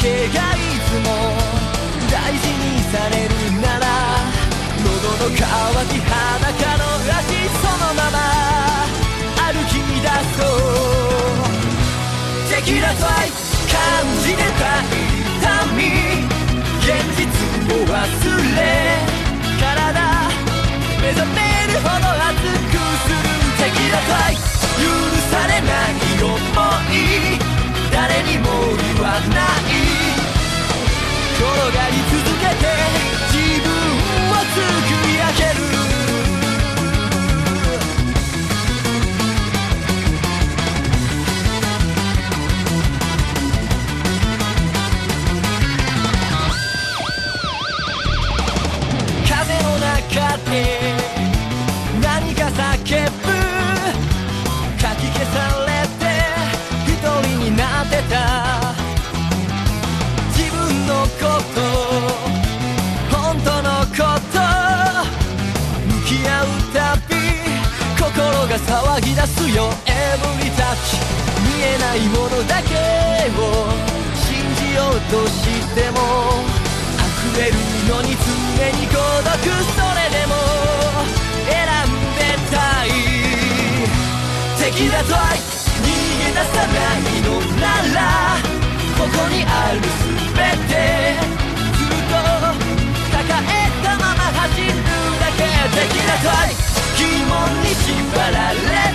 けがいつも大事にされるなら、喉の渇き裸の足そのまま歩き出そう。敵だと愛感じてた痛み、現実を忘れ体目覚めるほど熱くする。敵だと愛許されない想い、誰にも言わない転がり続けて自分を作り上げる。風の中で何か叫ぶ、かき消されて一人になってた自分のこと、本当のこと向き合うたび心が騒ぎ出すよ。Every touch 見えないものだけを信じようとしても溢れるのに常に孤独、それでも選んでたい。敵だと愛逃げ出さないのなら、ここにある全てずっと抱えたまま走るだけ。敵だと愛疑問に縛られ